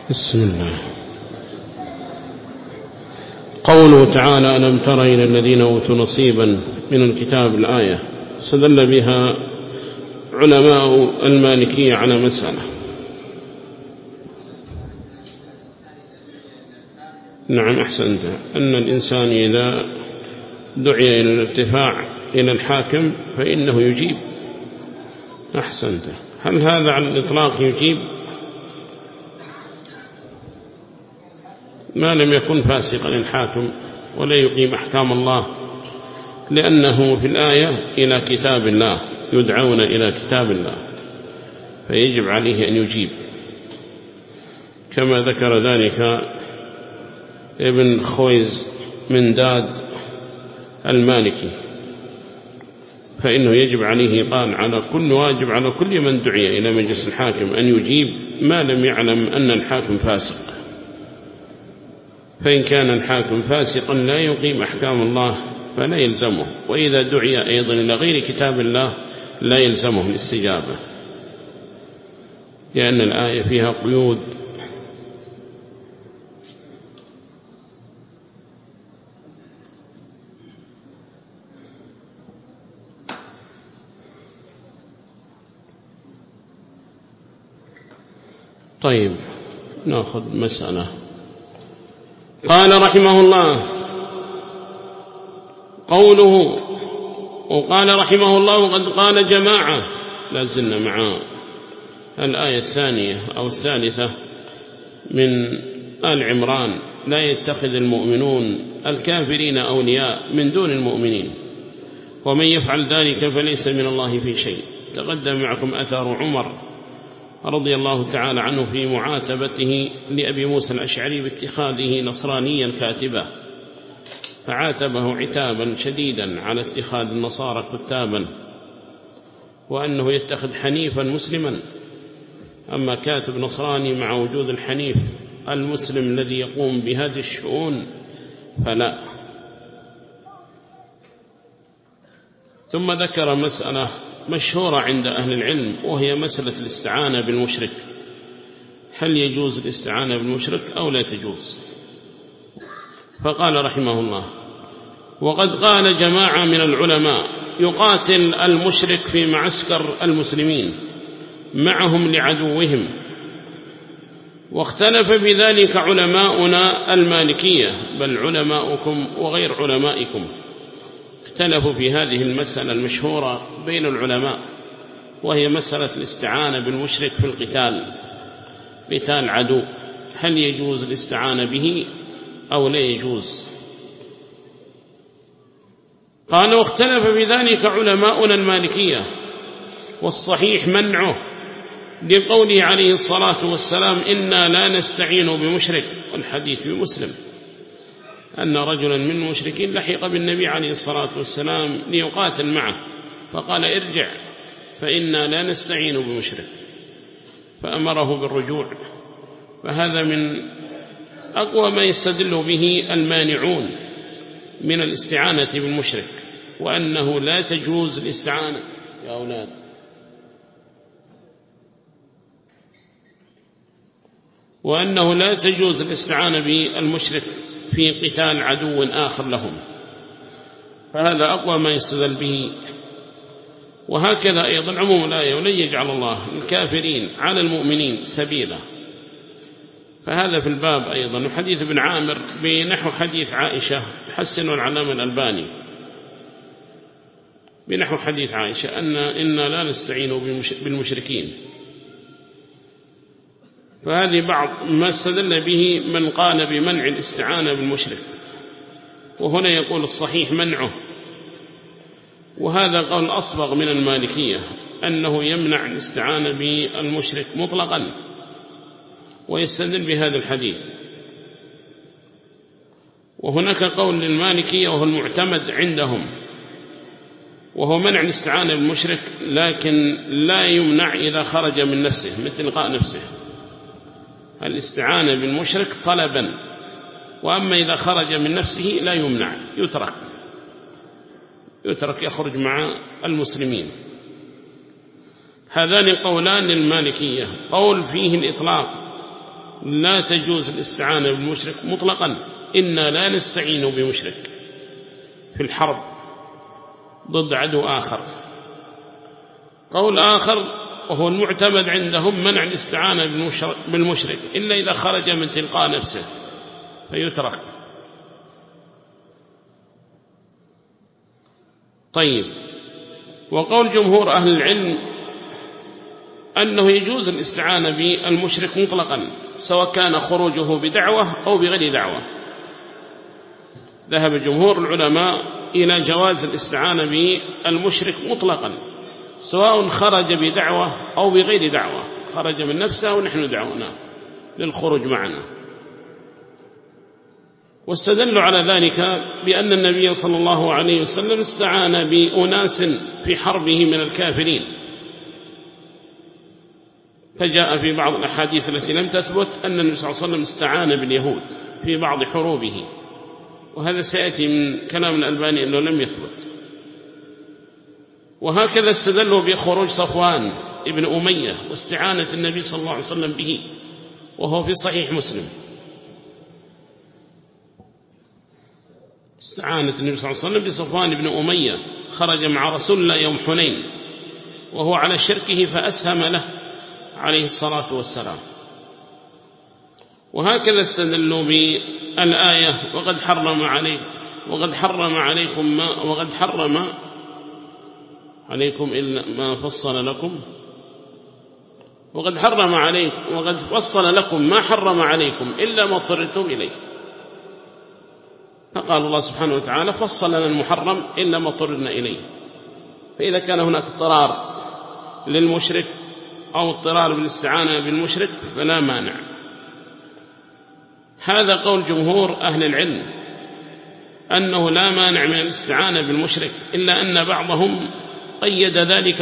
بسم الله. قوله تعالى: ألم تر إلى الذين أوتوا نصيبا من الكتاب. الآية استدل بها علماء المالكية على مسألة. نعم أحسنت، أن الإنسان إذا دعي إلى الارتفاع إلى الحاكم فإنه يجيب. أحسنت. هل هذا على الإطلاق يجيب؟ ما لم يكن فاسقا الحاكم ولا يقيم أحكام الله، لأنه في الآية إلى كتاب الله، يدعون إلى كتاب الله، فيجب عليه أن يجيب، كما ذكر ذلك ابن خويز من داد المالكي، فإنه يجب عليه، قال على كل واجب على كل من دعي إلى مجلس الحاكم أن يجيب ما لم يعلم أن الحاكم فاسق. فإن كان الحاكم فاسقا لا يقيم أحكام الله فلا يلزمه، وإذا دعي أيضا إلى غير كتاب الله لا يلزمه الاستجابة، لأن الآية فيها قيود. طيب نأخذ مسألة. قال رحمه الله قوله، وقال رحمه الله قد قال جماعة، لا زلنا مع الآية الثانية أو الثالثة من آل عمران: لا يتخذ المؤمنون الكافرين أولياء من دون المؤمنين ومن يفعل ذلك فليس من الله في شيء. تقدم معكم أثر عمر رضي الله تعالى عنه في معاتبته لأبي موسى الأشعري باتخاذه نصرانيا كاتبا، فعاتبه عتابا شديدا على اتخاذ النصارى كتابا، وأنه يتخذ حنيفا مسلما، أما كاتب نصراني مع وجود الحنيف المسلم الذي يقوم بهذه الشؤون فلا. ثم ذكر مسألة مشهورة عند أهل العلم، وهي مسألة الاستعانة بالمشرك. هل يجوز الاستعانة بالمشرك أو لا تجوز؟ فقال رحمه الله: وقد قال جماعة من العلماء يقاتل المشرك في معسكر المسلمين معهم لعدوهم، واختلف بذلك علماؤنا المالكية، بل علماؤكم وغير علمائكم اختلفوا في هذه المسألة المشهورة بين العلماء، وهي مسألة الاستعانة بالمشرك في القتال، قتال عدو، هل يجوز الاستعانة به أو لا يجوز؟ قال: واختلف بذلك علماؤنا المالكية، والصحيح منعه، لقوله عليه الصلاة والسلام: إنا لا نستعين بمشرك، والحديث بمسلم أن رجلا من المشركين لحق بالنبي عليه الصلاة والسلام ليقاتل معه، فقال: ارجع فإنا لا نستعين بمشرك، فأمره بالرجوع. فهذا من أقوى ما يستدل به المانعون من الاستعانة بالمشرك، وأنه لا تجوز الاستعانة يا أولاد وأنه لا تجوز الاستعانة بالمشرك في قتال عدو آخر لهم، فهذا أقوى ما يستدل به. وهكذا أيضا عموم الآية: ولن يجعل الله الكافرين على المؤمنين سبيلا، فهذا في الباب أيضا. وحديث ابن عامر بنحو حديث عائشة، حسن العلامة الألباني بنحو حديث عائشة إنا لا نستعين بالمشركين. فهذه بعض ما استدل به من قال بمنع الاستعانة بالمشرك، وهنا يقول الصحيح منعه، وهذا قول أصبغ من المالكية أنه يمنع الاستعانة بالمشرك مطلقا، ويستدل بهذا الحديث. وهناك قول للمالكية وهو المعتمد عندهم، وهو منع الاستعانة بالمشرك، لكن لا يمنع إذا خرج من نفسه، مثل إلقاء نفسه. الاستعانة بالمشرك طلبا، وأما إذا خرج من نفسه لا يمنع، يترك يخرج مع المسلمين. هذان قولان للمالكية، قول فيه الإطلاق لا تجوز الاستعانة بالمشرك مطلقا، إنا لا نستعين بمشرك في الحرب ضد عدو آخر. قول آخر وهو المعتمد عندهم منع الاستعانة بالمشرك إلا إذا خرج من تلقاء نفسه فيترك. طيب، وقول جمهور أهل العلم أنه يجوز الاستعانة بالمشرك مطلقا سواء كان خروجه بدعوة أو بغير دعوة. ذهب جمهور العلماء إلى جواز الاستعانة بالمشرك مطلقا سواء خرج بدعوة أو بغير دعوة، خرج من نفسه ونحن دعونا للخروج معنا. واستدلوا على ذلك بأن النبي صلى الله عليه وسلم استعان بأناس في حربه من الكافرين، فجاء في بعض الأحاديث التي لم تثبت أن النبي صلى الله عليه وسلم استعان باليهود في بعض حروبه، وهذا سيأتي من كلام الألباني أنه لم يثبت. وهكذا استدلوا بخروج صفوان ابن أمية واستعانة النبي صلى الله عليه وسلم به، وهو في صحيح مسلم. استعانة النبي صلى الله عليه وسلم بصفوان ابن أمية، خرج مع رسول الله يوم حنين وهو على شركه فأسهم له عليه الصلاة والسلام. وهكذا استدلوا بالآية وقد حرم عليكم إلا ما فصل لكم وقد فصل لكم ما حرم عليكم إلا ما اضطررتم إليه. فقال الله سبحانه وتعالى فصل لنا المحرم إلا ما اضطررنا إليه. فإذا كان هناك اضطرار للمشرك أو اضطرار بالاستعانة بالمشرك فلا مانع. هذا قول جمهور أهل العلم أنه لا مانع من الاستعانة بالمشرك، إلا أن بعضهم قيد ذلك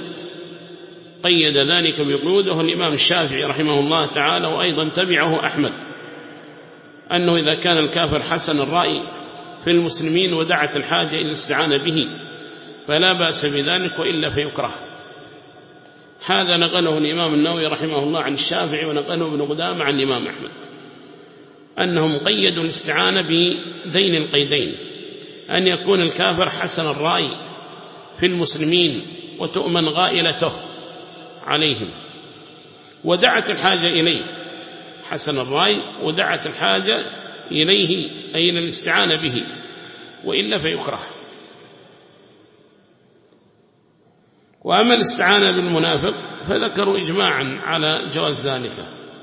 بقيود وهو الإمام الشافعي رحمه الله تعالى، وأيضا تبعه أحمد، أنه إذا كان الكافر حسن الرأي في المسلمين ودعت الحاجة إلى الاستعانة به فلا بأس بذلك، وإلا فيكره. هذا نقله الإمام النووي رحمه الله عن الشافعي، ونقله ابن قدامة عن الإمام أحمد، أنهم قيدوا الاستعانة بذين القيدين: أن يكون الكافر حسن الرأي في المسلمين وتؤمن غائلته عليهم ودعت الحاجة إليه، حسن الرأي ودعت الحاجة إليه أي إلى الاستعانة به، وإلا فيكره. وأما الاستعانة بالمنافق فذكروا إجماعا على جواز ذلك.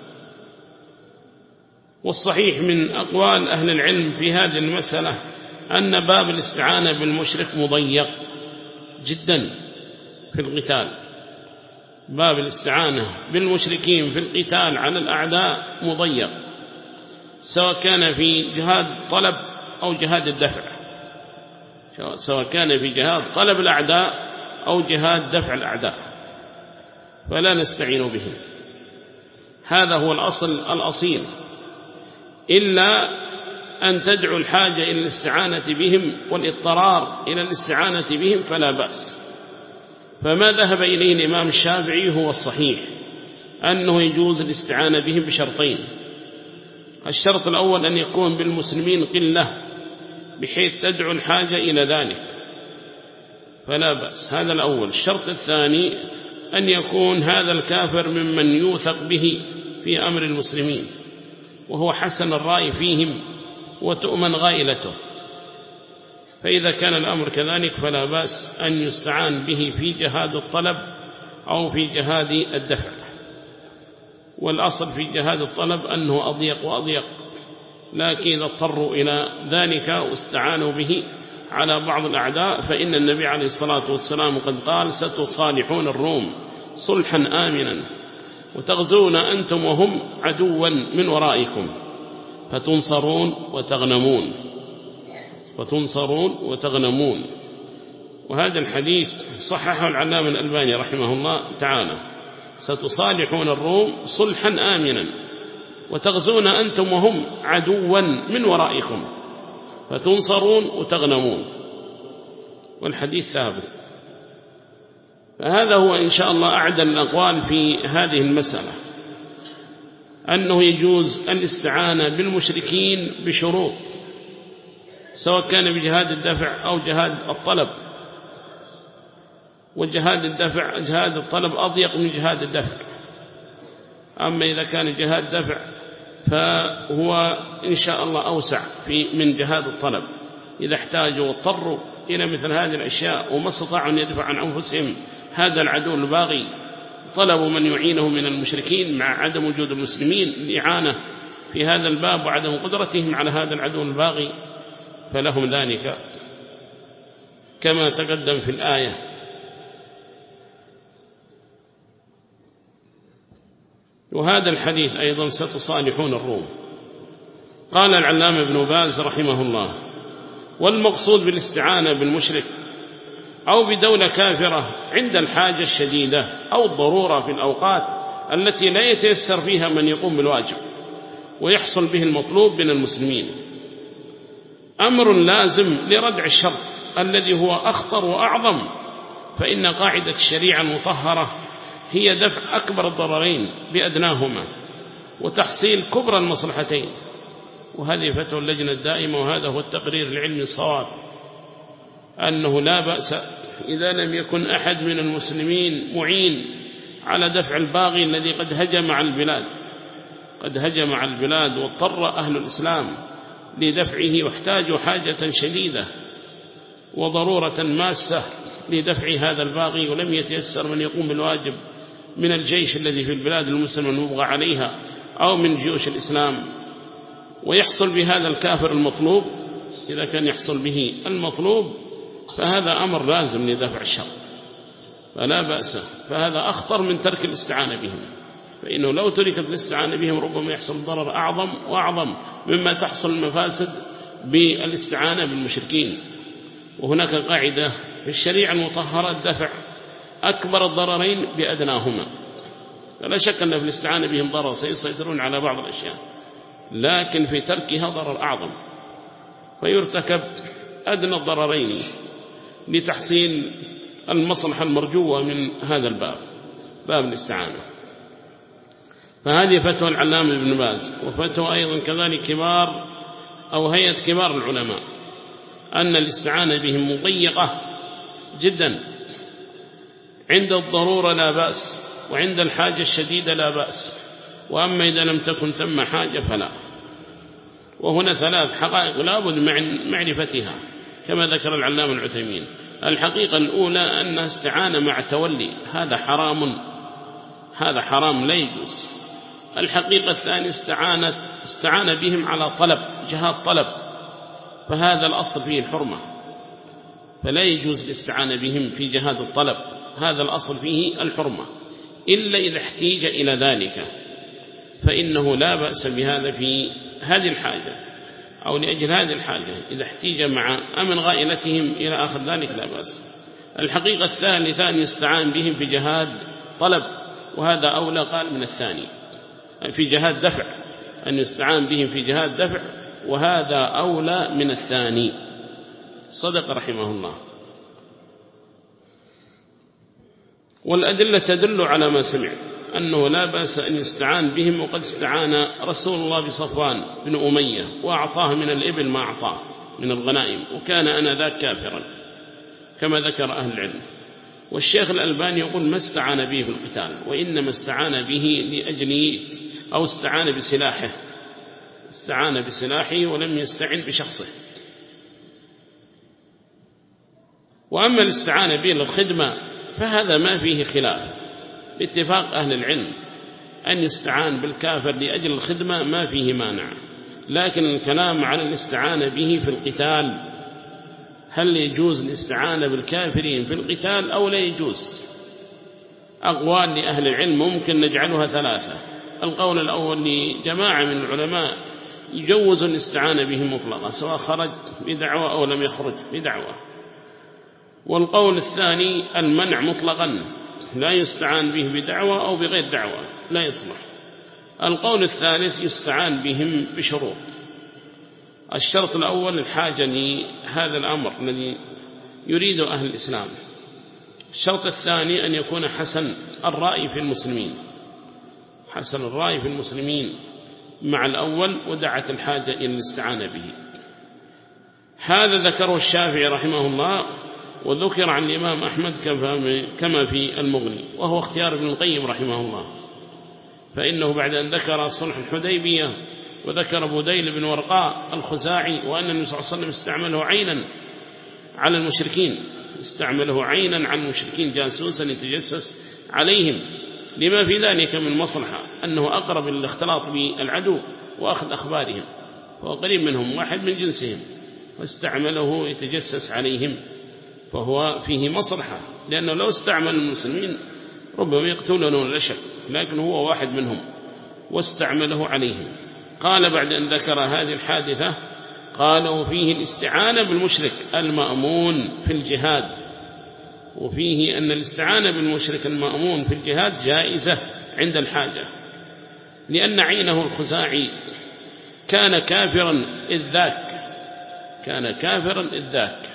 والصحيح من أقوال أهل العلم في هذه المسألة أن باب الاستعانة بالمشرك مضيق جدا في القتال. باب الاستعانة بالمشركين في القتال على الأعداء مضيق، سواء كان في جهاد طلب أو جهاد الدفع، سواء كان في جهاد طلب الأعداء أو جهاد دفع الأعداء، فلا نستعين بهم. هذا هو الأصل الأصيل، إلا أن تدعو الحاجة إلى الاستعانة بهم والاضطرار إلى الاستعانة بهم فلا بأس. فما ذهب إليه الإمام الشافعي هو الصحيح، أنه يجوز الاستعانة بهم بشرطين: الشرط الأول أن يكون بالمسلمين قلة بحيث تدعو الحاجة إلى ذلك فلا بأس، هذا الأول. الشرط الثاني أن يكون هذا الكافر ممن يوثق به في أمر المسلمين، وهو حسن الرأي فيهم وتؤمن غائلته. فإذا كان الأمر كذلك فلا بأس أن يستعان به في جهاد الطلب أو في جهاد الدفع. والأصل في جهاد الطلب أنه أضيق وأضيق، لكن إذا اضطروا إلى ذلك واستعانوا به على بعض الأعداء فإن النبي عليه الصلاة والسلام قد قال: ستصالحون الروم صلحا آمنا وتغزون أنتم وهم عدوا من ورائكم فتنصرون وتغنمون. وهذا الحديث صححه العلامة الألباني رحمه الله تعالى: ستصالحون الروم صلحا آمنا وتغزون أنتم وهم عدوا من ورائكم فتنصرون وتغنمون. والحديث ثابت. فهذا هو إن شاء الله أعدل الأقوال في هذه المسألة. أنه يجوز الاستعانة بالمشركين بشروط، سواء كان بجهاد الدفع أو جهاد الطلب، وجهاد الدفع جهاد الطلب أضيق من جهاد الدفع. أما إذا كان جهاد دفع فهو إن شاء الله أوسع من جهاد الطلب، إذا احتاجوا واضطروا إلى مثل هذه الأشياء وما استطاعوا أن يدفع عن أنفسهم هذا العدو الباغي، طلبوا من يعينهم من المشركين مع عدم وجود المسلمين الإعانة في هذا الباب وعدم قدرتهم على هذا العدو الباغي، فلهم ذلك كما تقدم في الآية. وهذا الحديث أيضا ستصالحون الروم. قال العلامة ابن باز رحمه الله: والمقصود بالاستعانة بالمشرك أو بدولة كافرة عند الحاجة الشديدة أو الضرورة في الأوقات التي لا يتيسر فيها من يقوم بالواجب ويحصل به المطلوب من المسلمين، أمر لازم لردع الشر الذي هو أخطر وأعظم، فإن قاعدة الشريعة المطهرة هي دفع أكبر الضررين بأدناهما وتحصيل كبرى المصلحتين. وهذه فتوى اللجنة الدائمة، وهذا هو التقرير العلمي الصواب، أنه لا بأس إذا لم يكن أحد من المسلمين معين على دفع الباغي الذي قد هجم على البلاد واضطر أهل الإسلام لدفعه واحتاجوا حاجة شديدة وضرورة ماسة لدفع هذا الباغي، ولم يتيسر من يقوم بالواجب من الجيش الذي في البلاد المسلمة المبغى عليها أو من جيوش الإسلام، ويحصل بهذا الكافر المطلوب. إذا كان يحصل به المطلوب فهذا أمر لازم لدفع الشر فلا بأس، فهذا أخطر من ترك الاستعانة بهم، فإنه لو تركت الاستعانة بهم ربما يحصل ضرر أعظم وأعظم مما تحصل المفاسد بالاستعانة بالمشركين. وهناك قاعدة في الشريعة المطهرة: دفع أكبر الضررين بأدناهما. فلا شك أن في الاستعانة بهم ضرر، سيسيطرون على بعض الأشياء، لكن في تركها ضرر أعظم، فيرتكب أدنى الضررين لتحصيل المصلحة المرجوة من هذا الباب، باب الاستعانة. فهذه فتوى العلامة ابن باز، وفتوى أيضا كذلك كبار أو هيئة كبار العلماء أن الاستعانة بهم مضيقة جدا، عند الضرورة لا بأس، وعند الحاجة الشديدة لا بأس، وأما إذا لم تكن ثم حاجة فلا. وهنا ثلاث حقائق لا بد من معرفتها كما ذكر العلامة العثيمين. الحقيقة الأولى أن استعانة مع تولي، هذا حرام لا يجوز. الحقيقة الثانية استعان بهم على طلب، جهاد طلب، فهذا الأصل فيه الحرمة، فلا يجوز الاستعانة بهم في جهاد الطلب، هذا الأصل فيه الحرمة، إلا إذا احتيج إلى ذلك فإنه لا بأس بهذا في هذه الحاجة أو لأجل هذه الحاجة، إذا احتيج مع أمن غائلتهم إلى آخر ذلك لا بأس. الحقيقة الثالثة أن يستعان بهم في جهاد طلب، وهذا أولى قال من الثاني، في جهاد دفع، أن يستعان بهم في جهاد دفع، وهذا أولى من الثاني. صدق رحمه الله. والأدلة تدل على ما سمع أنه لا بأس أن يستعان بهم، وقد استعان رسول الله بصفوان بن أمية وأعطاه من الإبل ما أعطاه من الغنائم، وكان آنذاك كافرا كما ذكر أهل العلم. والشيخ الألباني يقول ما استعان به في القتال، وإنما استعان به لأجل أو استعان بسلاحه ولم يستعن بشخصه. وأما الاستعانة به للخدمة فهذا ما فيه خلاف باتفاق أهل العلم، أن يستعان بالكافر لأجل الخدمة ما فيه مانع، لكن الكلام عن الاستعانة به في القتال، هل يجوز الاستعانة بالكافرين في القتال أو لا يجوز؟ أقوال لأهل العلم ممكن نجعلها ثلاثة. القول الأول لجماعة من العلماء يجوز الاستعانة به مطلقا سواء خرج بدعوة أو لم يخرج بدعوة. والقول الثاني المنع مطلقا، لا يستعان به بدعوة أو بغير دعوة لا يصلح. القول الثالث يستعان بهم بشروط. الشرط الأول الحاجة لهذا الأمر الذي يريد أهل الإسلام. الشرط الثاني أن يكون حسن الرأي في المسلمين، حسن الرأي في المسلمين مع الأول ودعت الحاجة إلى الاستعانة به. هذا ذكره الشافعي رحمه الله، وذكر عن الإمام أحمد كما في المغني، وهو اختيار ابن القيم رحمه الله، فإنه بعد أن ذكر صلح الحديبية وذكر بديل بن ورقاء الخزاعي وأن النبي صلى الله عليه وسلم استعمله عينا على المشركين، استعمله عينا على المشركين جاسوسا يتجسس عليهم، لما في ذلك من مصلحة أنه أقرب للاختلاط بالعدو وأخذ أخبارهم، فهو قريب منهم واحد من جنسهم، واستعمله يتجسس عليهم، فهو فيه مصلحة، لأنه لو استعمل المسلمين ربما يقتلونه ولا شك، لكن هو واحد منهم واستعمله عليهم. قال بعد أن ذكر هذه الحادثة قال وفيه الاستعانة بالمشرك المأمون في الجهاد، وفيه أن الاستعانة بالمشرك المأمون في الجهاد جائزة عند الحاجة، لأن عينه الخزاعي كان كافرا إذ ذاك.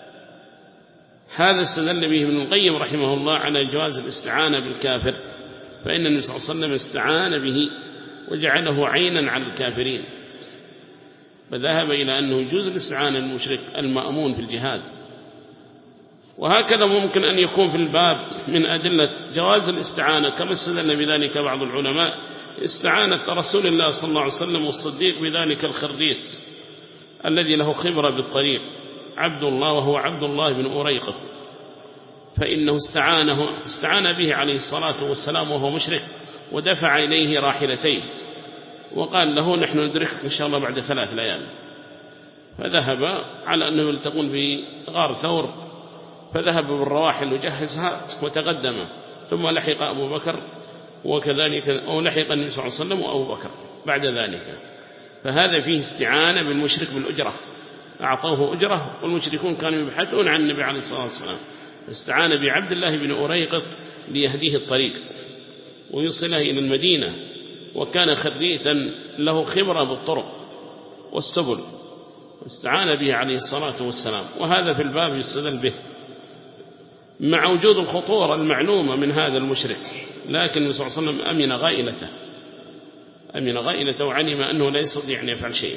هذا استدل به ابن القيم رحمه الله على جواز الاستعانة بالكافر، فإن النبي صلى الله عليه وسلم استعان به وجعله عينا على الكافرين، فذهب إلى أنه يجوز الاستعانة المشرك المأمون في الجهاد. وهكذا ممكن أن يكون في الباب من أدلة جواز الاستعانة كما استدل بذلك بعض العلماء استعانة رسول الله صلى الله عليه وسلم والصديق بذلك الخريط الذي له خبرة بالطريق عبد الله، وهو عبد الله بن أريقط، فإنه استعان به عليه الصلاة والسلام وهو مشرك، ودفع إليه راحلتين وقال له نحن ندركك إن شاء الله بعد 3 ليال، فذهب على أنه يلتقون بغار ثور، فذهب بالرواحل وجهزها وتقدم، ثم لحق أبو بكر وكذلك أو لحق النبي صلى الله عليه وسلم وأبو بكر بعد ذلك. فهذا فيه استعانة بالمشرك بالأجرة، أعطوه أجرة، والمشركون كانوا يبحثون عن النبي عليه الصلاة والسلام، استعان بعبد الله بن أريقط ليهديه الطريق ويصله إلى المدينة، وكان خريثا له خبرة بالطرق والسبل، استعان به عليه الصلاة والسلام. وهذا في الباب يستدل به مع وجود الخطورة المعلومة من هذا المشرك، لكن النبي صلى الله عليه وسلم أمن غائلته وعلم أنه لا يستطيع أن يفعل شيئا،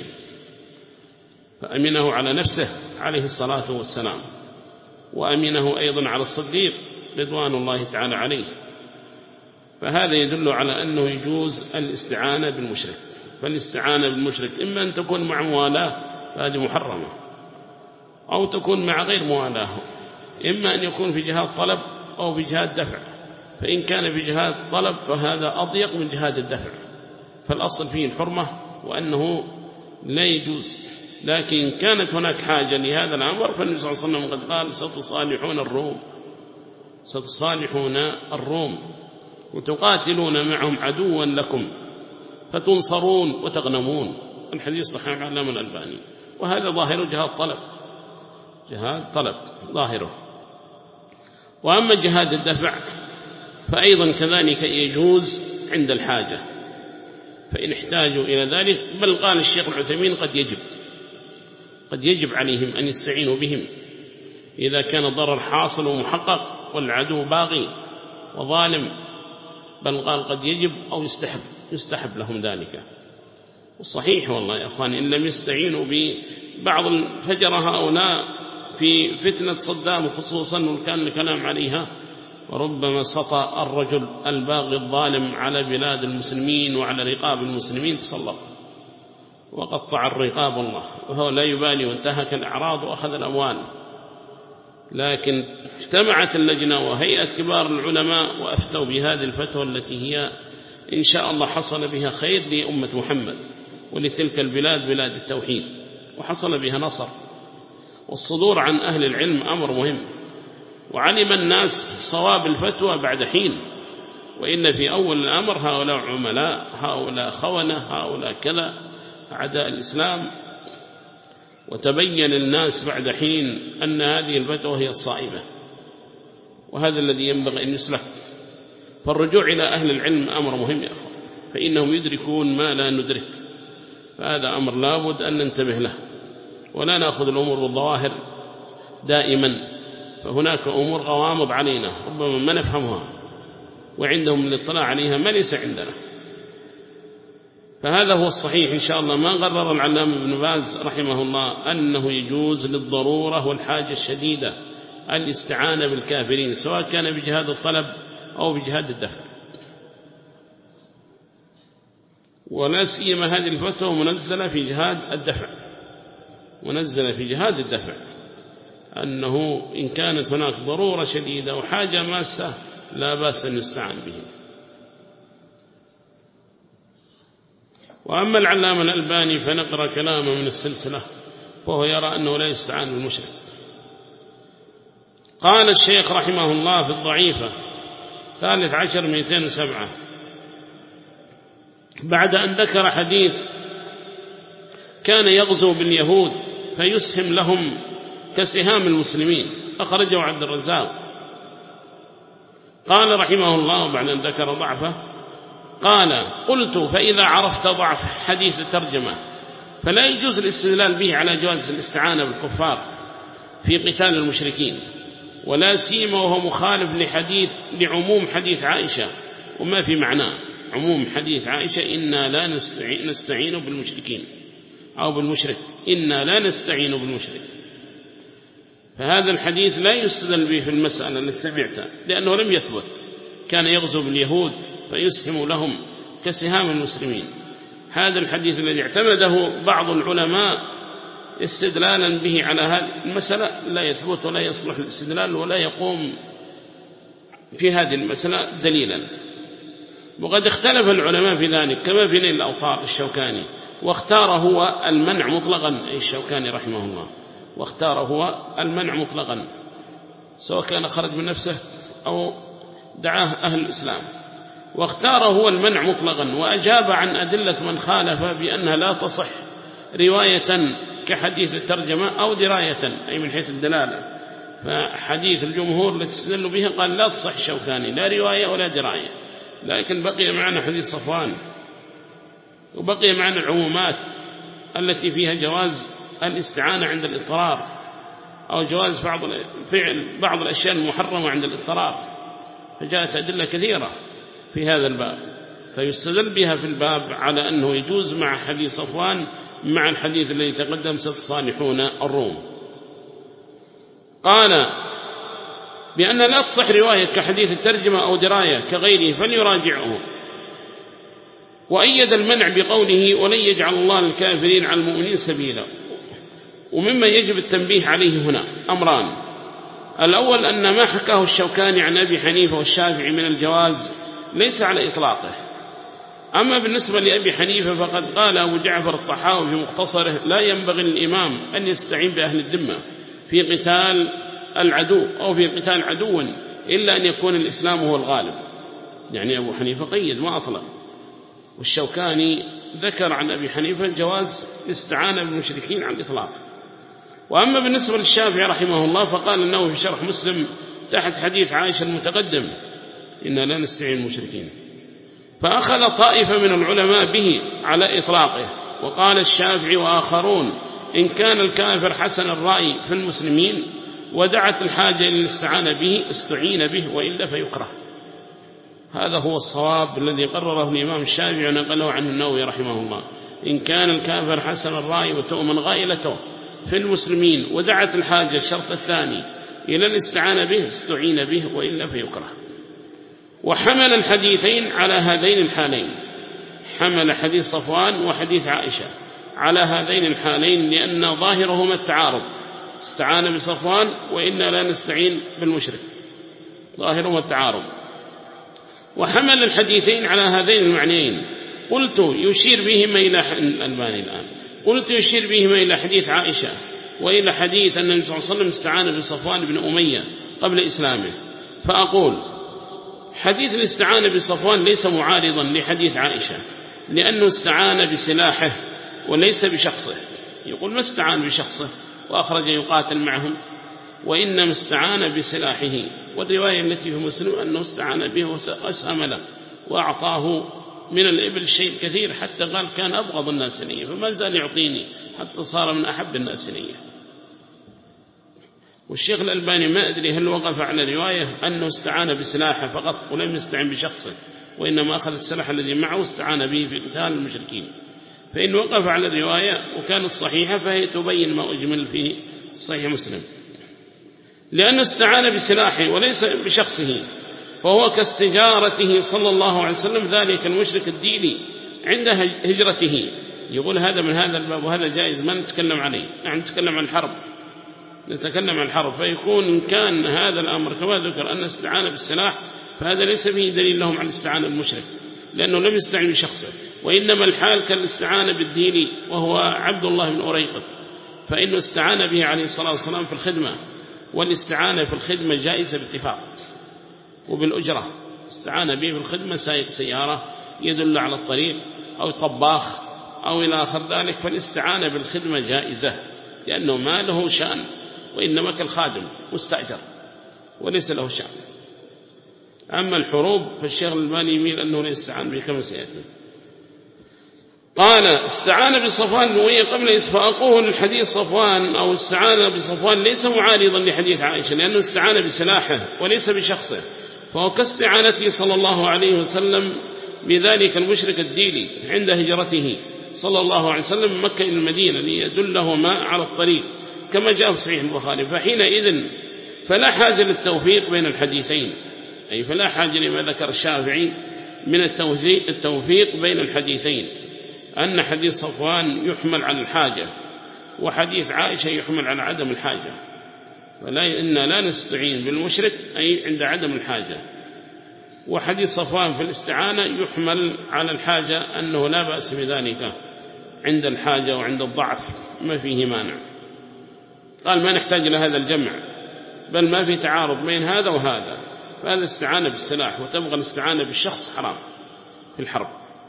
فأمنه على نفسه عليه الصلاة والسلام، وأمنه أيضا على الصديق رضوان الله تعالى عليه. فهذا يدل على أنه يجوز الاستعانة بالمشرك. فالاستعانة بالمشرك إما أن تكون مع موالاه فهذه محرمة، أو تكون مع غير موالاه، إما أن يكون في جهاد طلب أو في جهاد دفع، فإن كان في جهاد طلب فهذا أضيق من جهاد الدفع، فالأصل فيه الحرمة وأنه لا يجوز. لكن كانت هناك حاجة لهذا الأمر، فالنبي صلى الله عليه وسلم قد قال ستصالحون الروم وتقاتلون معهم عدوا لكم فتنصرون وتغنمون، الحديث صحيح عن الإمام الألباني. وهذا ظاهر جهاد طلب ظاهره. وأما جهاد الدفع فأيضا كذلك يجوز عند الحاجة، فإن احتاجوا إلى ذلك، بل قال الشيخ العثيمين قد يجب عليهم أن يستعينوا بهم إذا كان الضرر حاصل ومحقق والعدو باغي وظالم، بل قال قد يجب أو يستحب لهم ذلك. والصحيح والله يا أخوان إن لم يستعينوا ببعض الفجر هؤلاء في فتنة صدام خصوصا، وكان الكلام عليها، وربما سطى الرجل الباغي الظالم على بلاد المسلمين وعلى رقاب المسلمين تسلط وقطع الرقاب الله، وهو لا يبالي وانتهك الأعراض وأخذ الأموال. لكن اجتمعت اللجنة وهيئة كبار العلماء وأفتوا بهذه الفتوى التي هي إن شاء الله حصل بها خير لأمة محمد ولتلك البلاد بلاد التوحيد، وحصل بها نصر. والصدور عن أهل العلم أمر مهم، وعلم الناس صواب الفتوى بعد حين، وإن في أول الأمر هؤلاء عملاء، هؤلاء خونة، هؤلاء كذا أعداء الإسلام، وتبين الناس بعد حين أن هذه الفتوى هي الصائبة، وهذا الذي ينبغي أن يسلك. فالرجوع إلى أهل العلم أمر مهم يا أخوان، فإنهم يدركون ما لا ندرك، فهذا أمر لابد أن ننتبه له، ولا نأخذ الأمور بالظواهر دائما، فهناك أمور غوامض علينا ربما ما نفهمها، وعندهم الاطلاع عليها ما ليس عندنا، فهذا هو الصحيح إن شاء الله. ما قرر العلامة ابن باز رحمه الله أنه يجوز للضرورة والحاجة الشديدة الاستعانة بالكافرين، سواء كان بجهاد الطلب أو بجهاد الدفع. ولا سيما هذه الفتوى منزلة في جهاد الدفع، منزلة في جهاد الدفع، أنه إن كانت هناك ضرورة شديدة وحاجة ماسة لا بأس أن يستعان به. وأما العلامة الألباني فنقرأ كلامه من السلسلة، وهو يرى أنه لا يستعان بالمشرك. قال الشيخ رحمه الله في الضعيفة 13/207 بعد أن ذكر حديث كان يغزو باليهود فيسهم لهم كسهام المسلمين، أخرجه عبد الرزاق. قال رحمه الله بعد أن ذكر ضعفه قال: قلت: فإذا عرفت ضعف حديث الترجمة فلا يجوز الاستدلال به على جواز الاستعانة بالكفار في قتال المشركين، ولا سيما وهو مخالف لعموم حديث عائشة وما في معناه. عموم حديث عائشة: إنا لا نستعين بالمشركين، أو بالمشرك، إنا لا نستعين بالمشرك. فهذا الحديث لا يستدل به في المسألة التي سمعتها، لأنه لم يثبت. كان يغزو باليهود فيسهم لهم كسهام المسلمين. هذا الحديث الذي اعتمده بعض العلماء استدلالا به على هذه المسألة لا يثبت ولا يصلح الاستدلال ولا يقوم في هذه المسألة دليلا. وقد اختلف العلماء في ذلك كما في نيل الأوطار الشوكاني، واختار هو المنع مطلقا، أي الشوكاني رحمه الله، واختار هو المنع مطلقا سواء كان خرج من نفسه أو دعاه أهل الإسلام، واختار هو المنع مطلقا، وأجاب عن أدلة من خالف بأنها لا تصح رواية كحديث الترجمة أو دراية، أي من حيث الدلالة. فحديث الجمهور التي استدلوا به قال لا تصح الشوكاني لا رواية ولا دراية. لكن بقي معنا حديث صفوان، وبقي معنا العمومات التي فيها جواز الاستعانة عند الاضطرار، أو جواز فعل بعض الأشياء المحرمة عند الاضطرار. فجاءت أدلة كثيرة في هذا الباب، فيستدل بها في الباب على أنه يجوز مع حديث صفوان مع الحديث الذي تقدم ستصالحون الروم. قال بأن لا تصح رواية كحديث الترجمة أو دراية كغيره فليراجعه. وأيد المنع بقوله: ولن يجعل الله للكافرين على المؤمنين سبيلا. ومما يجب التنبيه عليه هنا أمران: الأول أن ما حكاه الشوكاني عن أبي حنيفة والشافعي من الجواز ليس على إطلاقه. أما بالنسبة لأبي حنيفة فقد قال أبو جعفر الطحاوي في مختصره: لا ينبغي للإمام أن يستعين بأهل الذمة في قتال العدو أو في قتال عدو إلا أن يكون الإسلام هو الغالب. يعني أبو حنيفة قيد ما أطلق، والشوكاني ذكر عن أبي حنيفة جواز الاستعانة بالمشركين على الإطلاق. وأما بالنسبة للشافعي رحمه الله فقال أنه في شرح مسلم تحت حديث عائشة المتقدم: إنا لا نستعين المشركين. فأخذ طائفة من العلماء به على إطلاقه، وقال الشافعي وآخرون: إن كان الكافر حسن الرأي في المسلمين ودعت الحاجة للاستعانة به استعين به، وإلا فيكره. هذا هو الصواب الذي قرره الإمام الشافعي ونقله عن النووي رحمه الله: إن كان الكافر حسن الرأي وتؤمن غائلته في المسلمين ودعت الحاجة الشرط الثاني إلى الاستعانة به استعين به، وإلا فيكره. وحمل الحديثين على هذين الحالين، حمل حديث صفوان وحديث عائشة على هذين الحالين، لأن ظاهرهما التعارض، استعان بصفوان وإنا لا نستعين بالمشرك، ظاهرهما التعارض. وحمل الحديثين على هذين المعنيين. قلت يشير بهما إلى الألباني الآن، قلت يشير بهما إلى حديث عائشة وإلى حديث أن النبي صلى الله عليه وسلم استعان بصفوان بن أمية قبل إسلامه. فأقول حديث الاستعانة بصفوان ليس معارضا لحديث عائشة، لأنه استعان بسلاحه وليس بشخصه. يقول ما استعان بشخصه وأخرج يقاتل معهم، وإنما استعان بسلاحه. والرواية التي في مسلم أنه استعان به وأسهم له وأعطاه من الإبل شيء كثير، حتى قال كان أبغض الناس إلي فما زال يعطيني حتى صار من أحب الناس إلي. والشيخ الألباني ما أدري هل وقف على رواية أنه استعان بسلاحه فقط ولم يستعن بشخصه، وإنما أخذ السلاح الذي معه واستعان به في قتال المشركين. فإن وقف على الرواية وكانت صحيحة فهي تبين ما أجمل في صحيح مسلم، لأنه استعان بسلاحه وليس بشخصه، فهو كاستجارته صلى الله عليه وسلم ذلك المشرك الديني عند هجرته. يقول هذا من هذا الباب وهذا جائز، ما نتكلم عليه، نحن نتكلم عن الحرب، نتكلم عن الحرب. فيكون إن كان هذا الأمر كما ذكر أن استعان بالسلاح فهذا ليس به دليل لهم على الاستعانة بالمشرك، لأنه لم يستعين بشخصه، وإنما الحال كالاستعانة بالدين، وهو عبد الله بن أريقط، فإنه استعان به عليه الصلاة والسلام في الخدمة، والاستعانة في الخدمة جائزة باتفاق وبالأجرة. استعان به في الخدمة سائق سيارة يدل على الطريق أو طباخ أو إلى آخر ذلك، فالاستعانة بالخدمة جائزة لأنه ما له شأن، وإنما كالخادم مستأجر وليس له شأن. أما الحروب فالشيخ الألباني يميل أنه لا يستعان به كما سيأتي. قال استعان بصفوان بن أمية قبل فأقول الحديث صفوان أو استعان بصفوان ليس معارضا لحديث عائشة، لأنه استعان بسلاحه وليس بشخصه، فهو كاستعانته صلى الله عليه وسلم بذلك المشرك الديلي عند هجرته صلى الله عليه وسلم من مكة إلى المدينة ليدله ما على الطريق كما جاء في صحيح البخاري. فحينئذ فلا حاجة للتوفيق بين الحديثين، أي فلا حاجة لما ذكر الشافعي من التوفيق بين الحديثين، أن حديث صفوان يحمل على الحاجة وحديث عائشة يحمل على عدم الحاجة، فإننا لا نستعين بالمشرك أي عند عدم الحاجة، وحديث صفوان في الاستعانة يحمل على الحاجة أنه لا بأس بذلك عند الحاجة وعند الضعف ما فيه مانع. قال ما نحتاج إلى هذا الجمع، بل ما في تعارض بين هذا وهذا، فهذا الاستعانة بالسلاح وتبغى الاستعانة بالشخص حرام في الحرب.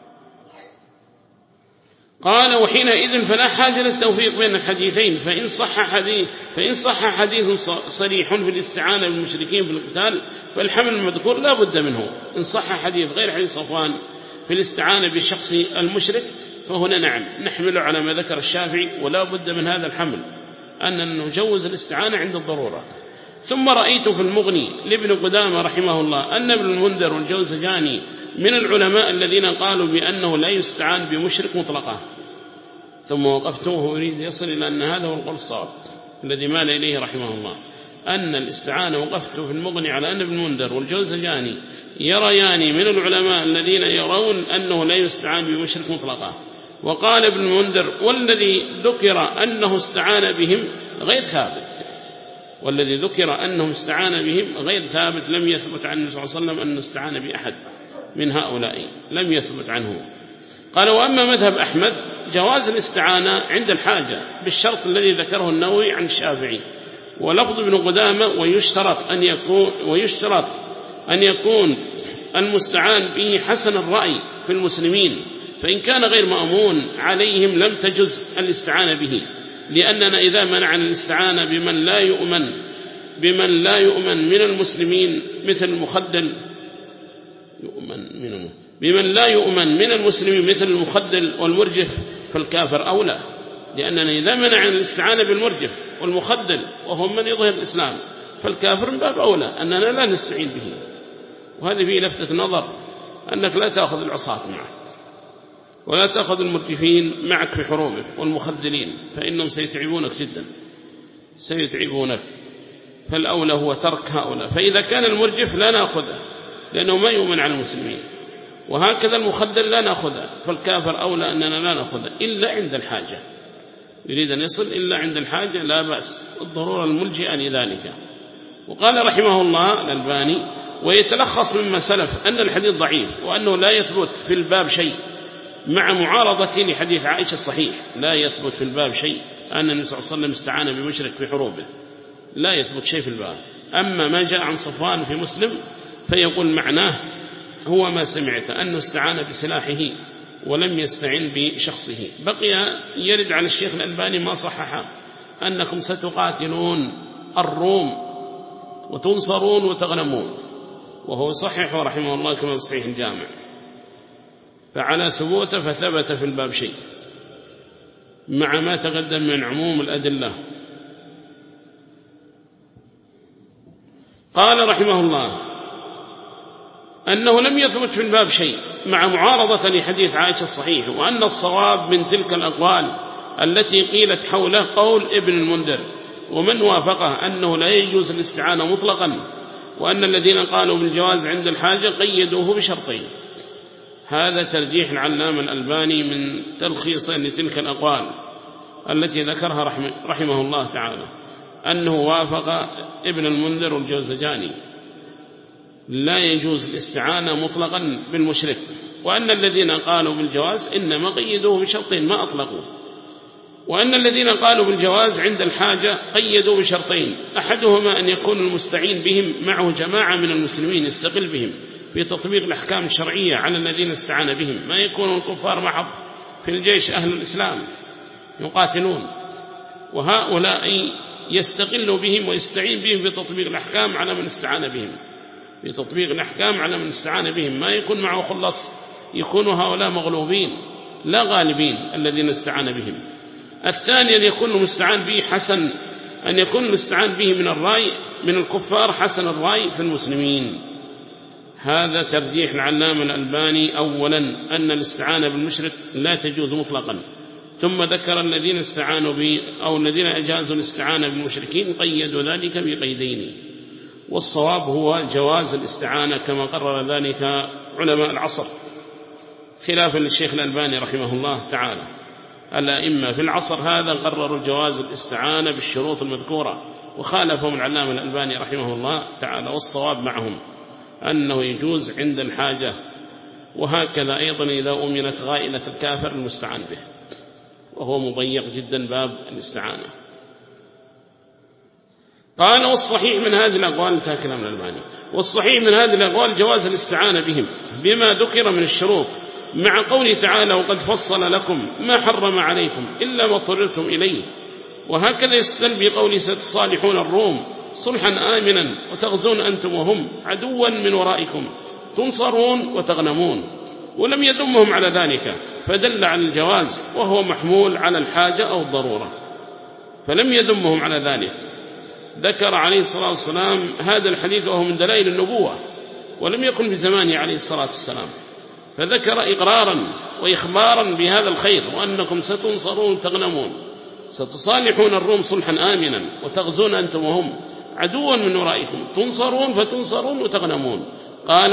قال وحينئذ فلا حاجة للتوفيق بين الحديثين، فإن صح حديث صريح في الاستعانة بالمشركين في القتال فالحمل المذكور لا بد منه. إن صح حديث غير حديث صفوان في الاستعانة بشخص المشرك فهنا نعم نحمل على ما ذكر الشافعي، ولا بد من هذا الحمل أن نجوز الاستعانة عند الضرورة. ثم رأيت في المغني لابن قدامة رحمه الله أن ابن المنذر والجوزجاني من العلماء الذين قالوا بأنه لا يستعان بمشرك مطلقة. ثم وقفته أريد يصل إلى أن هذا هو القول الصواب الذي مال إليه رحمه الله، أن الاستعانة وقفته في المغني على أن ابن المنذر والجوزجاني يريان من العلماء الذين يرون أنه لا يستعان بمشرك مطلقة. وقال ابن المنذر والذي ذكر أنه استعان بهم غير ثابت، والذي ذكر أنه استعان بهم غير ثابت، لم يثبت عن النبي صلى الله عليه وسلم أنه استعان بأحد من هؤلاء، لم يثبت عنه. قال وأما مذهب أحمد جواز الاستعانة عند الحاجة بالشرط الذي ذكره النووي عن الشافعي ولفظ ابن قدامة، ويشترط أن يكون المستعان به حسن الرأي في المسلمين، فإن كان غير مأمون عليهم لم تجز الاستعانة به، لأننا إذا منعنا الاستعانة بمن لا يؤمن من المسلمين مثل المخدل بمن لا يؤمن من المسلمين مثل المخدل والمرجف فالكافر أولى، لأننا إذا منعنا الاستعانة بالمرجف والمخدل وهم من يظهر الإسلام فالكافر من باب أولى أننا لا نستعين به. وهذه فيه لفتة نظر أنك لا تأخذ العصاة معك ولا تأخذ المرجفين معك في حروبك والمخدلين، فإنهم سيتعبونك جدا سيتعبونك، فالأولى هو ترك هؤلاء. فإذا كان المرجف لا نأخذه لأنه ما يؤمن على المسلمين، وهكذا المخدل لا نأخذه، فالكافر أولى أننا لا نأخذه إلا عند الحاجة، يريد أن يصل إلا عند الحاجة لا بأس، الضرورة الملجئة لذلك. وقال رحمه الله الألباني ويتلخص مما سلف أن الحديث ضعيف وأنه لا يثبت في الباب شيء، مع معارضة لحديث عائشة الصحيح لا يثبت في الباب شيء أن النبي صلى الله عليه وسلم استعان بمشرك في حروبه، لا يثبت شيء في الباب. أما ما جاء عن صفوان في مسلم فيقول معناه هو ما سمعت أنه استعان بسلاحه ولم يستعن بشخصه. بقي يرد على الشيخ الألباني ما صحح أنكم ستقاتلون الروم وتنصرون وتغنمون، وهو صحيح رحمه الله كما في صحيح الجامع، فعلى ثبوته فثبت في الباب شيء مع ما تقدم من عموم الأدلة. قال رحمه الله أنه لم يثبت في الباب شيء مع معارضة لحديث عائشة الصحيح، وأن الصواب من تلك الأقوال التي قيلت حوله قول ابن المنذر ومن وافقه أنه لا يجوز الاستعانة مطلقا، وأن الذين قالوا بالجواز عند الحاجة قيدوه بشرطين. هذا ترجيح العلامة الألباني من تلخيص لتلك الأقوال التي ذكرها رحمه الله تعالى، أنه وافق ابن المنذر والجوزجاني لا يجوز الاستعانة مطلقا بالمشرك، وأن الذين قالوا بالجواز إنما قيدوه بشرطين ما أطلقوا، وأن الذين قالوا بالجواز عند الحاجة قيدوا بشرطين، أحدهما أن يكون المستعين بهم معه جماعة من المسلمين يستقل بهم في تطبيق الأحكام الشرعية على الذين استعان بهم، ما يكونوا الكفار محض في الجيش أهل الإسلام يقاتلون، وهؤلاء يستقل بهم ويستعين بهم في تطبيق الأحكام على من استعان بهم، في تطبيق الأحكام على من استعان بهم، ما يكون معه خلص، يكونوا هؤلاء مغلوبين لا غالبين الذين استعان بهم. الثاني أن يكون المستعان به حسن، أن يكون المستعان به من الرأي من الكفار حسن الرأي في المسلمين. هذا ترجيح العلامة الألباني أولا أن الاستعانة بالمشرك لا تجوز مطلقا، ثم ذكر الذين استعانوا به أو الذين أجازوا الاستعانة بالمشركين قيدوا ذلك بقيدين، والصواب هو جواز الاستعانة كما قرر ذلك علماء العصر خلافا للشيخ الألباني رحمه الله تعالى. الأئمة في العصر هذا قرروا جواز الاستعانة بالشروط المذكورة، وخالفهم العلامة الألباني رحمه الله تعالى، والصواب معهم أنه يجوز عند الحاجة، وهكذا أيضا إذا أمنت غائلة الكافر المستعان به، وهو مضيق جدا باب الاستعانة. قال والصحيح من هذه الأقوال، انتهى كلام الألباني، والصحيح من هذه الأقوال جواز الاستعانة بهم بما ذكر من الشروط، مع قوله تعالى وقد فصل لكم ما حرم عليكم إلا ما اضطررتم إليه. وهكذا يستدل بقوله ستصالحون الروم صلحا آمنا وتغزون أنتم وهم عدوا من ورائكم تنصرون وتغنمون، ولم يدمهم على ذلك فدل على الجواز، وهو محمول على الحاجة أو الضرورة، فلم يدمهم على ذلك. ذكر عليه الصلاة والسلام هذا الحديث وهو من دلائل النبوة، ولم يكن بزمانه عليه الصلاة والسلام، فذكر إقرارا وإخبارا بهذا الخير، وأنكم ستنصرون وتغنمون، ستصالحون الروم صلحا آمنا وتغزون أنتم وهم عدوا من ورائكم تنصرون فتنصرون وتغنمون. قال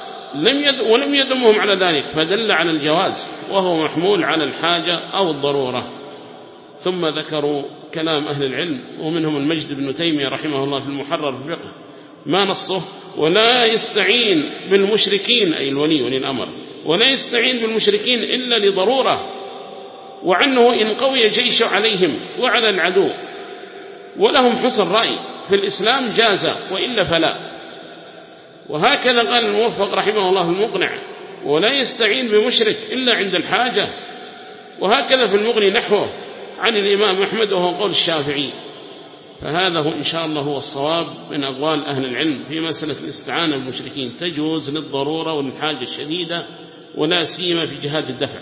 ولم يدمهم على ذلك فدل على الجواز، وهو محمول على الحاجة أو الضرورة. ثم ذكروا كلام أهل العلم، ومنهم المجد بن تيمية رحمه الله في المحرر في الفقه ما نصه ولا يستعين بالمشركين أي الولي ولي الأمر، ولا يستعين بالمشركين إلا لضرورة، وعنه إن قوي جيش عليهم وعلى العدو ولهم حسن رأي في الإسلام جاز، وإلا فلا. وهكذا قال الموفق رحمه الله في المقنع ولا يستعين بمشرك إلا عند الحاجة. وهكذا في المغني نحوه عن الإمام أحمد وهو قول الشافعي. فهذا هو إن شاء الله هو الصواب من أقوال أهل العلم في مسألة الاستعانة بالمشركين، تجوز للضرورة والحاجة الشديدة، ولا سيما في جهاد الدفع.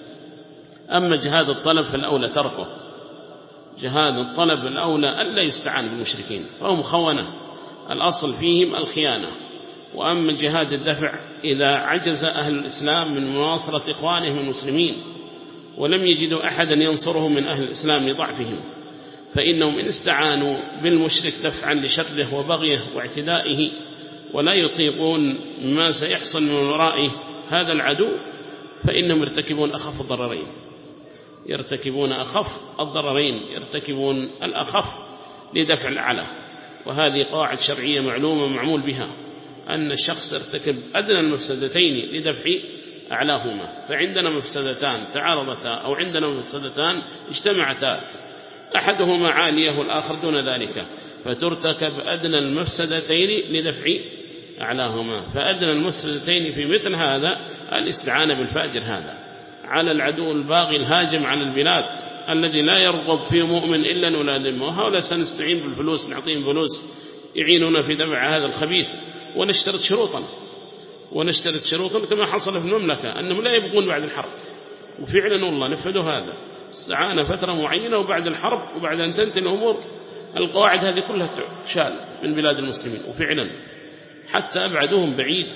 أما جهاد الطلب فالأولى تركه، جهاد الطلب الأولى ألا يستعان بالمشركين، فهم خونة الأصل فيهم الخيانة. وأما جهاد الدفع إذا عجز أهل الإسلام من مناصرة إخوانهم المسلمين ولم يجدوا أحدا ينصرهم من أهل الإسلام لضعفهم، فإنهم إن استعانوا بالمشرك دفعا لشره وبغيه واعتدائه ولا يطيقون ما سيحصل من ورائه هذا العدو، فإنهم يرتكبون أخف الضررين، يرتكبون أخف الضررين، يرتكبون الأخف لدفع الأعلى. وهذه قواعد شرعية معلومة معمول بها، أن الشخص يرتكب أدنى المفسدتين لدفع أعلاهما. فعندنا مفسدتان تعارضتا، أو عندنا مفسدتان اجتمعتا، أحدهما عالية والآخر دون ذلك، فترتكب أدنى المفسدتين لدفع أعلاهما. فأدنى المفسدتين في مثل هذا الاستعانة بالفاجر هذا على العدو الباغي الهاجم على البلاد الذي لا يرغب في مؤمن إلا نلادمه، وهؤلاء سنستعين بالفلوس، نعطيهم فلوس يعينون في دفع هذا الخبيث، ونشترط شروطا كما حصل في المملكة أنهم لا يبقون بعد الحرب. وفعلا والله نفذوا هذا، استعانة فترة معينة، وبعد الحرب وبعد أن تنتهي الأمور القواعد هذه كلها تشال من بلاد المسلمين. وفعلا حتى أبعدوهم بعيد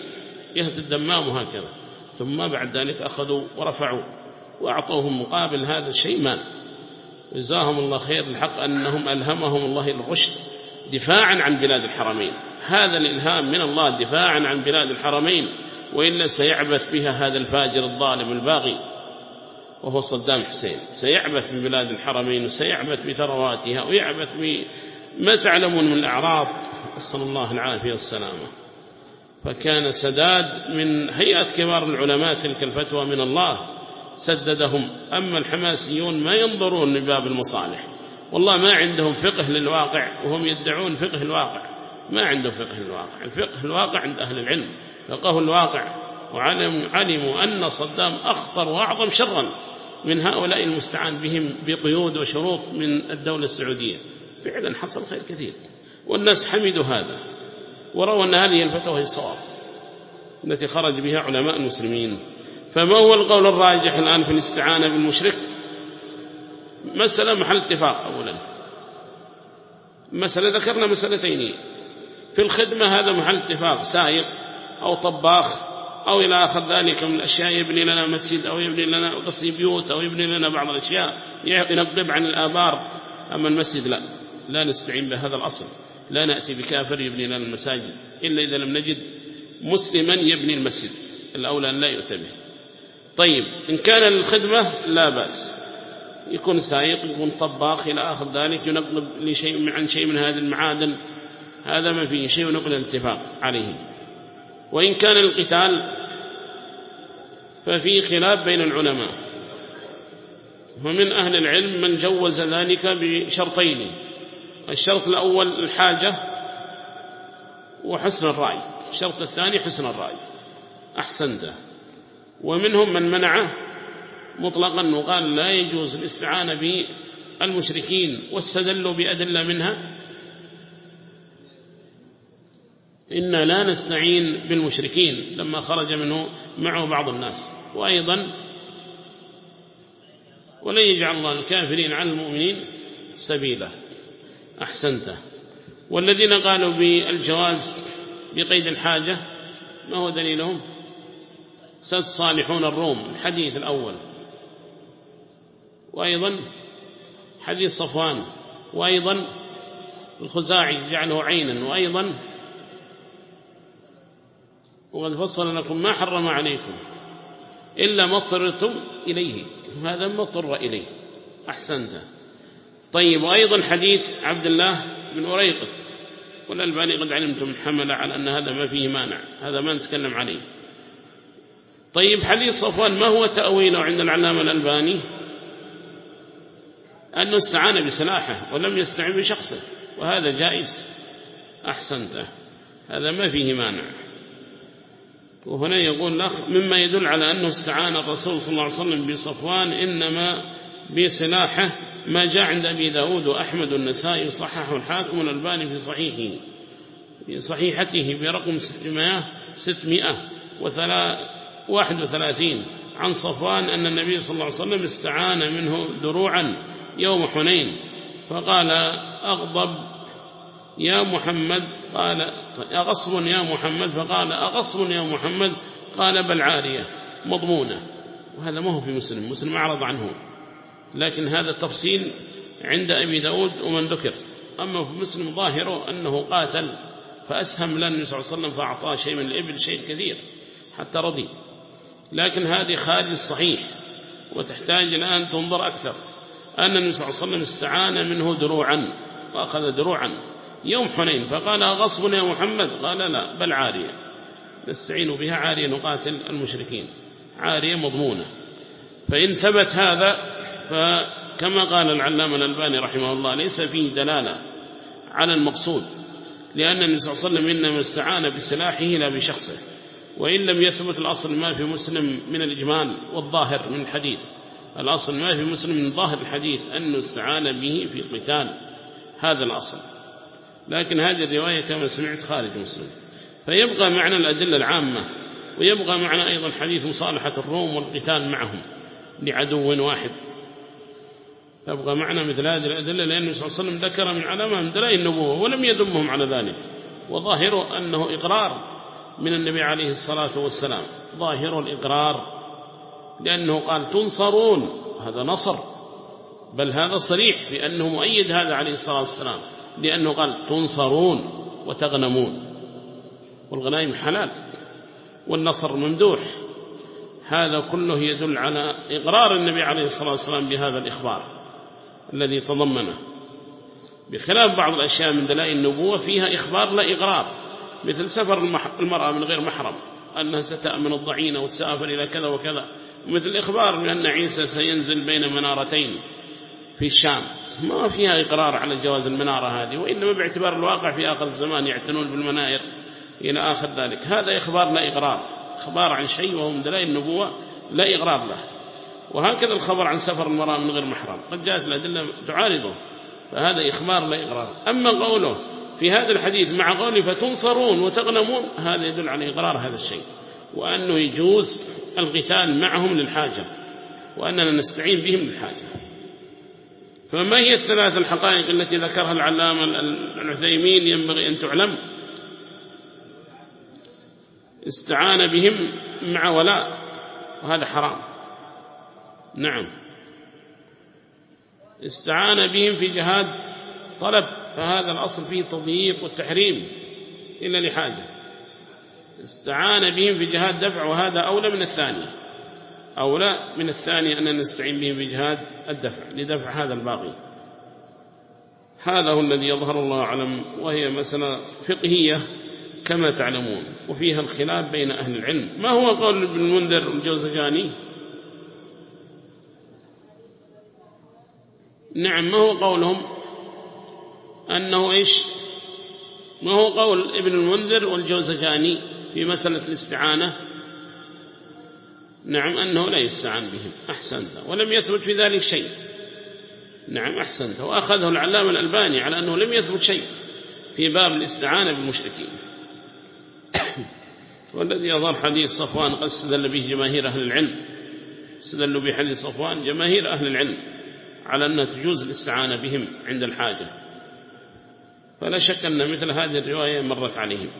جهة الدمام وهكذا. ثم بعد ذلك أخذوا ورفعوا وأعطوهم مقابل هذا الشيء مال. جزاهم الله خير، الحق أنهم ألهمهم الله الرشد دفاعا عن بلاد الحرمين. هذا الإلهام من الله دفاعا عن بلاد الحرمين، وإلا سيعبث بها هذا الفاجر الظالم الباغي وهو صدام حسين، سيعبث ببلاد الحرمين وسيعبث بثرواتها ويعبث بما تعلمون من الأعراض، أسأل الله العافية والسلامة. فكان سداد من هيئة كبار العلماء تلك الفتوى من الله سددهم. أما الحماسيون ما ينظرون لباب المصالح، والله ما عندهم فقه للواقع، وهم يدعون فقه الواقع، ما عندهم فقه الواقع. الفقه الواقع عند أهل العلم، فقهوا الواقع وعلموا أن صدام أخطر وأعظم شرا من هؤلاء المستعان بهم بقيود وشروط من الدولة السعودية. فعلا حصل خير كثير، والناس حمدوا هذا وروا أن هذه الفتوى هي الصواب التي خرج بها علماء المسلمين. فما هو القول الراجح الآن في الاستعانة بالمشرك؟ مسألة محل اتفاق. أولا مسألة ذكرنا مسألتين في الخدمة، هذا محل اتفاق، سائق أو طباخ أو إلى آخر ذلك من الأشياء، يبني لنا مسجد أو يبني لنا قصي بيوت أو يبني لنا بعض الأشياء ينقب عن الآبار. أما المسجد لا نستعين بهذا الأصل، لا نأتي بكافر يبني لنا المساجد إلا إذا لم نجد مسلما يبني المسجد، الأولى أن لا يؤتى به. طيب إن كان للخدمة لا بأس، يكون سائق يكون طباخ إلى آخر ذلك ينقب لشيء عن شيء من هذه المعادن، هذا ما فيه شيء ونقل الاتفاق عليه. وإن كان القتال ففي خلاف بين العلماء، ومن أهل العلم من جوز ذلك بشرطين: الشرط الأول الحاجة وحسن الرأي، الشرط الثاني حسن الرأي. أحسنت. ومنهم من منعه مطلقا وقال لا يجوز الاستعانة بالمشركين، واستدلوا بأدلة منها إنا لا نستعين بالمشركين لما خرج منه معه بعض الناس، وأيضا ولن يجعل الله الكافرين على المؤمنين سبيلا. أحسنت. والذين قالوا بالجواز بقيد الحاجة ما هو دليلهم؟ سد صالحون الروم الحديث الأول، وأيضا حديث صفوان، وأيضا الخزاعي جعله عينا، وأيضا وقد فصل لكم ما حرم عليكم إلا ما اضطررتم إليه، هذا ما اضطر إليه. أحسنت. طيب وأيضا حديث عبد الله بن أريقط، والألباني قد علمتم حمل على أن هذا ما فيه مانع، هذا ما نتكلم عليه. طيب حديث صفوان ما هو تأويله عند العلامة الألباني؟ أنه استعان بسلاحه ولم يستعن بشخصه، وهذا جائز. أحسنت، هذا ما فيه مانع. وهنا يقول الأخ مما يدل على أنه استعان الرسول صلى الله عليه وسلم بصفوان إنما بسلاحه ما جاء عند أبي داود وأحمد والنسائي وصححه الحاكم والألباني في صحيحه في صحيحته برقم 631 عن صفوان أن النبي صلى الله عليه وسلم استعان منه دروعا يوم حنين، فقال أغضب يا محمد، قال أغصب يا محمد، فقال أغصب يا محمد، قال بل عارية مضمونة. وهذا ما هو في مسلم، مسلم أعرض عنه، لكن هذا التفصيل عند أبي داود ومن ذكر. أما في مسلم ظاهره أنه قاتل فأسهم للنبي صلى الله عليه وسلم فأعطاه شيء من الإبل، شيء كثير حتى رضي، لكن هذه خارج الصحيح، وتحتاج الآن تنظر أكثر. أن النبي صلى الله عليه وسلم استعان منه دروعا، وأخذ دروعا يوم حنين، فقال غصب يا محمد، قال لا بل عارية نستعين بها، عارية نقاتل المشركين، عارية مضمونة. فإن ثبت هذا فكما قال العلامة الألباني رحمه الله ليس فيه دلالة على المقصود، لأن النبي صلى الله عليه وسلم إنما استعان بسلاحه لا بشخصه. وإن لم يثبت الأصل ما في مسلم من الإجمال والظاهر من الحديث، الأصل ما في مسلم من ظاهر الحديث أنه استعان به في قتال، هذا الأصل. لكن هذه الرواية كما سمعت خارج مسلم. فيبقى معنا الأدلة العامة، ويبقى معنا أيضا حديث مصالحة الروم والقتال معهم لعدو واحد، تبقى معنا مثل هذه الأدلة، لأن النبي صلى الله عليه وسلم ذكر من علامة من دلائل النبوة ولم يذمهم على ذلك، وظاهره أنه إقرار من النبي عليه الصلاة والسلام، ظاهر الإقرار، لأنه قال تنصرون، هذا نصر، بل هذا صريح بأنه مؤيد هذا عليه الصلاة والسلام، لأنه قال تنصرون وتغنمون، والغنائم حلال والنصر ممدوح. هذا كله يدل على إقرار النبي عليه الصلاة والسلام بهذا الإخبار الذي تضمنه، بخلاف بعض الأشياء من دلائل النبوة فيها إخبار لا إقرار، مثل سفر المرأة من غير محرم، أنها ستأمن الضعينة وتسافر إلى كذا وكذا، ومثل إخبار بأن عيسى سينزل بين منارتين في الشام، ما فيها إقرار على جواز المنارة هذه، وإنما باعتبار الواقع في آخر الزمان يعتنون بالمنائر إلى آخر ذلك. هذا إخبار لا إقرار، إخبار عن شيء وهو من دلائل النبوة لا إقرار له. وهكذا الخبر عن سفر المرأة من غير محرم قد جاءت الأدلة تعارضه، فهذا إخبار لا إقرار. أما قوله في هذا الحديث مع قوله فتنصرون وتغنمون، هذا يدل على إقرار هذا الشيء، وأنه يجوز القتال معهم للحاجة، وأننا نستعين بهم للحاجة. فما هي الثلاث الحقائق التي ذكرها العلامة العثيمين ينبغي أن تعلم؟ استعان بهم مع ولاء، وهذا حرام. نعم، استعان بهم في جهاد طلب، فهذا الأصل فيه تضييق والتحريم إلا لحاجة. استعان بهم في جهاد دفع، وهذا أولى من الثاني، أولى من الثاني أن نستعين بهم في جهاد الدفع لدفع هذا الباقي. هذا هو الذي يظهر الله أعلم، وهي مسألة فقهية كما تعلمون، وفيها الخلاف بين أهل العلم. ما هو قول ابن المنذر والجوزجاني؟ نعم، ما هو قولهم أنه إيش؟ ما هو قول ابن المنذر والجوزجاني في مسألة الاستعانة؟ نعم، أنه لا يستعان بهم. أحسنت، ولم يثبت في ذلك شيء. نعم أحسنت، وأخذه العلامة الألباني على أنه لم يثبت شيء في باب الاستعانة بالمشركين. والذي يظهر حديث صفوان قد استدل به جماهير أهل العلم، استدلوا بحديث صفوان جماهير أهل العلم على أنها تجوز الاستعانة بهم عند الحاجة، فلا شك أن مثل هذه الرواية مرت عليهم.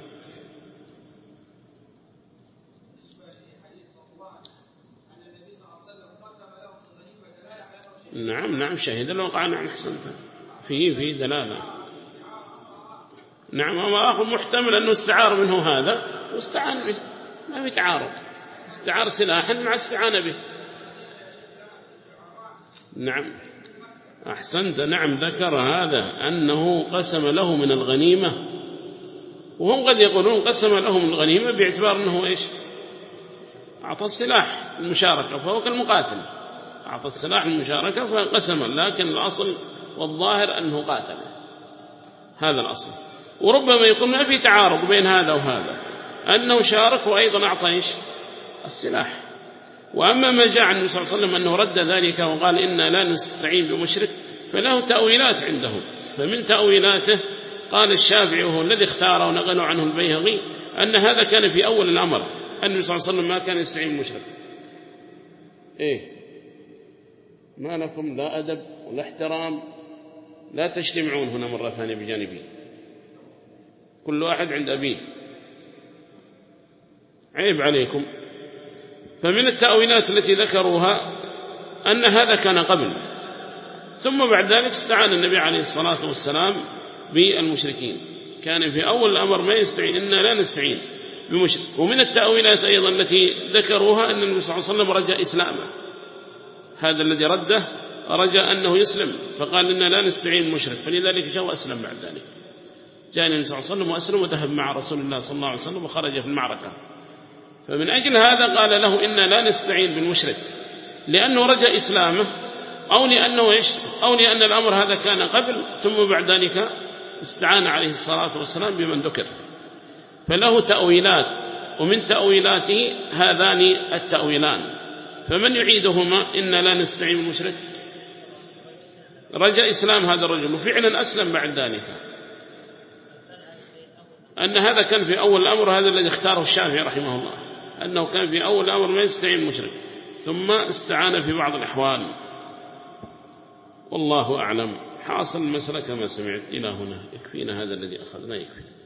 نعم شهد الوقع. نعم أحسنت، في دلالة. نعم، أما آخر محتمل أنه استعار منه هذا واستعان به، ما في تعارض، استعار سلاحا مع استعانة به. نعم أحسنت. نعم ذكر هذا أنه قسم له من الغنيمة، وهم قد يقولون قسم له من الغنيمة باعتبار أنه إيش؟ أعطى السلاح المشاركة، فهو كالمقاتل، أعطى السلاح المشاركة فقسم، لكن الأصل والظاهر أنه قاتل، هذا الأصل. وربما يكون ما في تعارض بين هذا وهذا، أنه شارك وأيضا أعطى إيش؟ السلاح. وأما ما جاء عن النبي صلى الله عليه وسلم أنه رد ذلك وقال إنا لا نستعين بمشرك، فله تأويلات عندهم. فمن تأويلاته قال الشافعي وهو الذي اختاره ونقلوا عنه البيهقي أن هذا كان في أول الأمر، النبي صلى الله عليه وسلم ما كان يستعين بمشرك. ما لكم لا أدب ولا احترام، لا تجتمعون هنا مرة ثانية بجانبي، كل واحد عند أبيه، عيب عليكم. فمن التأويلات التي ذكروها أن هذا كان قبل، ثم بعد ذلك استعان النبي عليه الصلاة والسلام بالمشركين، كان في أول الأمر ما يستعين، إنا لا نستعين بمشرك. ومن التأويلات أيضا التي ذكروها أن النبي صلى الله عليه وسلم رجى إسلامه، هذا الذي رده رجى أنه يسلم، فقال إنا لا نستعين بمشرك، فلذلك جاء وأسلم بعد ذلك. جاء النبي صلى الله عليه وسلم وأسلم وذهب مع رسول الله صلى الله عليه وسلم وخرج في المعركة. فمن أجل هذا قال له إنا لا نستعين بالمشرك، لأنه رجى إسلامه، أو لأنه إيش؟ أو لأن الأمر هذا كان قبل، ثم بعد ذلك استعان عليه الصلاة والسلام بمن ذكر. فله تأويلات، ومن تأويلاته هذان التأويلان. فمن يعيدهما إنا لا نستعين بالمشرك؟ رجى إسلام هذا الرجل، وفعلا أسلم بعد ذلك، أن هذا كان في أول الأمر، هذا الذي اختاره الشافعي رحمه الله، أنه كان في أول الأمر ما يستعين المشرك، ثم استعان في بعض الأحوال. والله أعلم. حاصل المسألة كما سمعت إلى هنا، يكفينا هذا الذي أخذنا، يكفي.